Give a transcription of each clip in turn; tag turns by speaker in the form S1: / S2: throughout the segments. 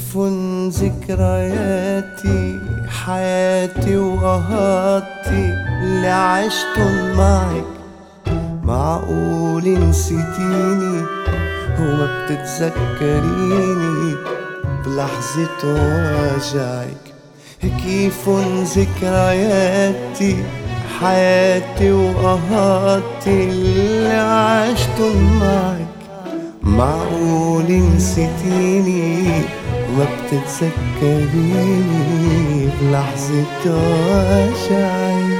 S1: كيف ذكرياتي حياتي وقهاتي اللي عشتن معك، معقول نسيتيني وما بتتذكريني بلحظة وجعك. كيف ذكرياتي حياتي وقهاتي اللي عشتن معك، معقول نسيتيني وما بتتذكريني بلحظة وجعك.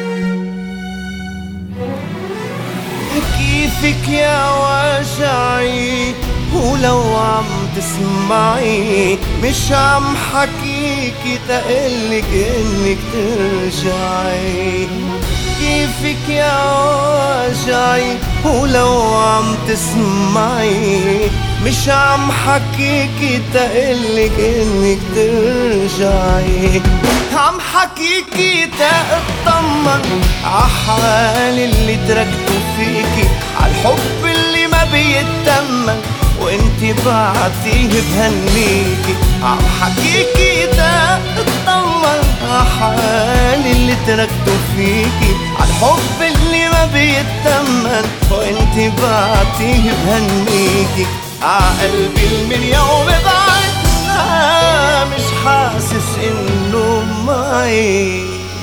S1: كيفك يا وجعي ولو عم تسمعي مش عم حكيكي تقلك انك ترجعي. كيفك يا وجعي ولو عم تسمعي مش عم حكيكي تقلك انك ترجعي. عم حكيكي تأطمن عحالي اللي تركته فيكي، عالحب اللي ما بيتمن وانتي بعتيه بهنيكي. عم حكيكي تأطمن عحالي اللي تركته فيكي، عالحب اللي ما بيتمن وانتي بعتيه بهنيكي. عقلبي من يوم بعدنا مش حاسس انه معي.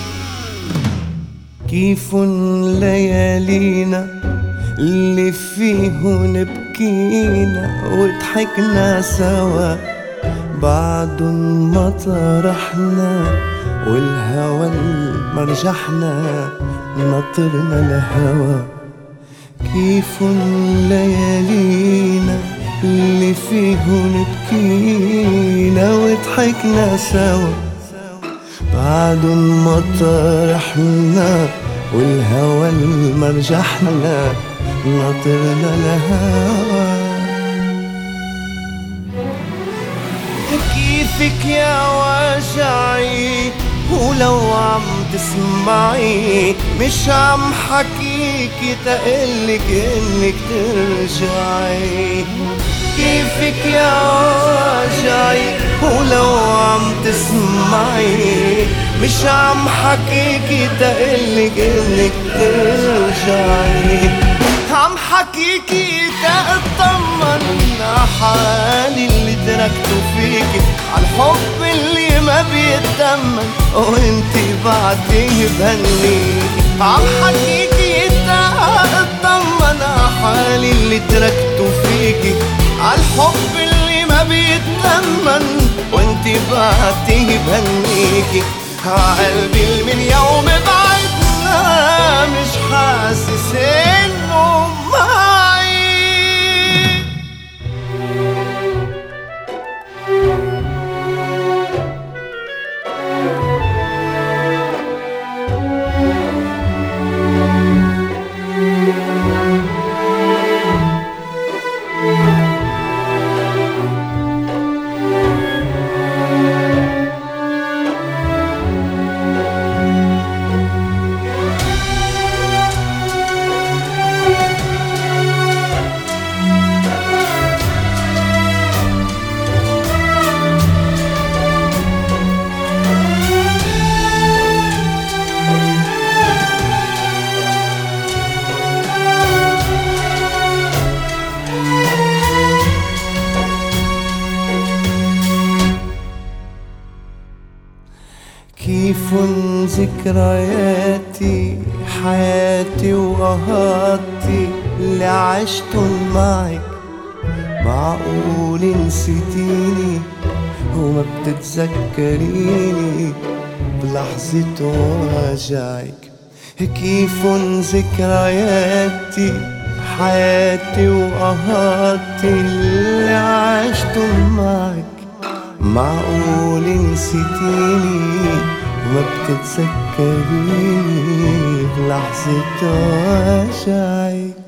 S1: كيف ليالينا اللي فيهن بكينا وضحكنا سوا بعدن ما طرحنا والهوى مرجحنا نطرنا الهوى. كيف ليالينا اللي فيهن بكينا وضحكنا سوا بعدن ما طرحنا والهوى مرجحنا نطرنا الهوى. كيفك يا وجعي ولو عم تسمعي مش عم حكيكي تقلك انك ترجعي. كيفك يا وجعي ولو عم تسمعي مش عم حكيكي تقلك انك ترجعي. عم حكيكي تأطمن عحالي اللي تركته فيكي، عالحب اللي ما بيتمن وانتي بعتيه بهنيكي. عم حكيكي تأطمن عحالي اللي تركته فيكي، عالحب اللي ما بيتمن وانتي بعتيه بهنيكي. عقلبي من يوم بعدنا مش حاسس انه معي. كيف ذكرياتي حياتي وقهاتي اللي عشتن معك، معقول نسيتيني وما بتتذكريني بلحظة وجعك. كيف ذكرياتي حياتي وقهاتي اللي عشتن معك، معقول نسيتيني وما بتتذكريني بلحظة وجعك.